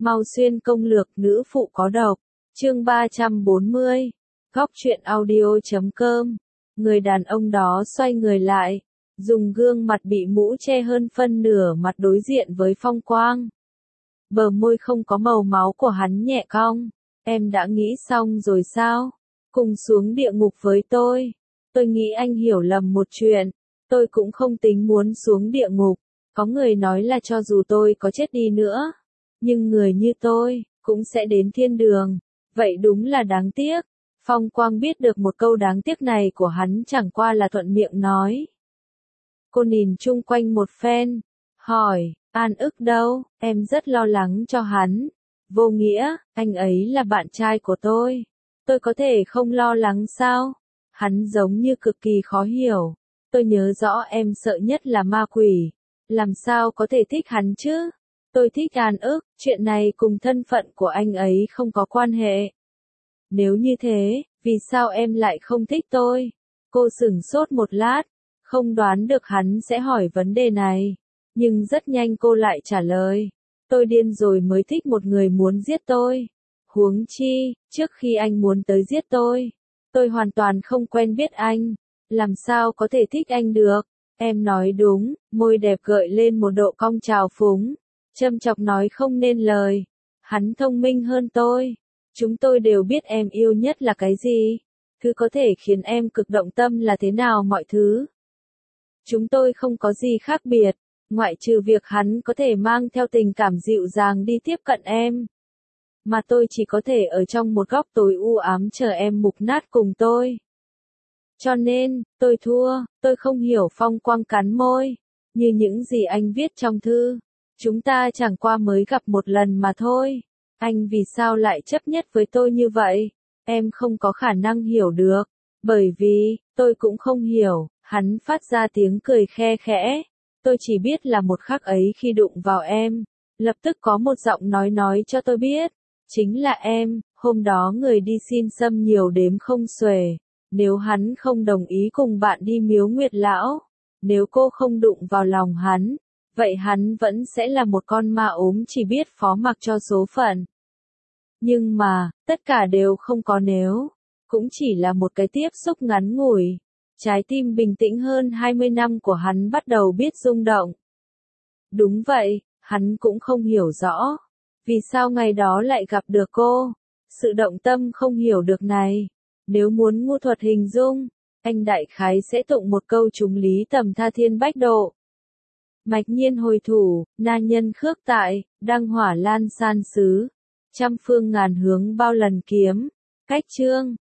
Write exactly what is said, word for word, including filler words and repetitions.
Mau xuyên công lược nữ phụ có độc. Chương ba trăm bốn mươi. Góc truyện audio chấm com. Người đàn ông đó xoay người lại, dùng gương mặt bị mũ che hơn phân nửa mặt đối diện với Phong Quang. Bờ môi không có màu máu của hắn nhẹ cong. Em đã nghĩ xong rồi sao? Cùng xuống địa ngục với tôi. Tôi nghĩ anh hiểu lầm một chuyện. Tôi cũng không tính muốn xuống địa ngục. Có người nói là cho dù tôi có chết đi nữa, nhưng người như tôi cũng sẽ đến thiên đường. Vậy đúng là đáng tiếc. Phong Quang biết được một câu đáng tiếc này của hắn chẳng qua là thuận miệng nói. Cô nhìn chung quanh một phen, hỏi, An ức đâu? Em rất lo lắng cho hắn. Vô nghĩa, anh ấy là bạn trai của tôi. Tôi có thể không lo lắng sao? Hắn giống như cực kỳ khó hiểu. Tôi nhớ rõ em sợ nhất là ma quỷ. Làm sao có thể thích hắn chứ? Tôi thích An ức, chuyện này cùng thân phận của anh ấy không có quan hệ. Nếu như thế, vì sao em lại không thích tôi? Cô sửng sốt một lát, không đoán được hắn sẽ hỏi vấn đề này. Nhưng rất nhanh cô lại trả lời. Tôi điên rồi mới thích một người muốn giết tôi. Huống chi, trước khi anh muốn tới giết tôi, tôi hoàn toàn không quen biết anh. Làm sao có thể thích anh được? Em nói đúng, môi đẹp gợi lên một độ cong trào phúng. Châm chọc nói không nên lời. Hắn thông minh hơn tôi. Chúng tôi đều biết em yêu nhất là cái gì. Thứ có thể khiến em cực động tâm là thế nào mọi thứ. Chúng tôi không có gì khác biệt, ngoại trừ việc hắn có thể mang theo tình cảm dịu dàng đi tiếp cận em. Mà tôi chỉ có thể ở trong một góc tối u ám chờ em mục nát cùng tôi. Cho nên, tôi thua, tôi không hiểu. Phong Quang cắn môi. Như những gì anh viết trong thư. Chúng ta chẳng qua mới gặp một lần mà thôi. Anh vì sao lại chấp nhất với tôi như vậy? Em không có khả năng hiểu được. Bởi vì, tôi cũng không hiểu. Hắn phát ra tiếng cười khe khẽ. Tôi chỉ biết là một khắc ấy khi đụng vào em, lập tức có một giọng nói nói cho tôi biết. Chính là em, hôm đó người đi xin xâm nhiều đếm không xuể. Nếu hắn không đồng ý cùng bạn đi miếu Nguyệt Lão, nếu cô không đụng vào lòng hắn, vậy hắn vẫn sẽ là một con ma ốm chỉ biết phó mặc cho số phận. Nhưng mà, tất cả đều không có nếu, cũng chỉ là một cái tiếp xúc ngắn ngủi. Trái tim bình tĩnh hơn hai mươi năm của hắn bắt đầu biết rung động. Đúng vậy, hắn cũng không hiểu rõ. Vì sao ngày đó lại gặp được cô? Sự động tâm không hiểu được này. Nếu muốn ngu thuật hình dung, anh đại khái sẽ tụng một câu trúng lý tầm tha thiên bách độ. Mạch nhiên hồi thủ, na nhân khước tại, đăng hỏa lan san xứ. Trăm phương ngàn hướng bao lần kiếm. Cách chương.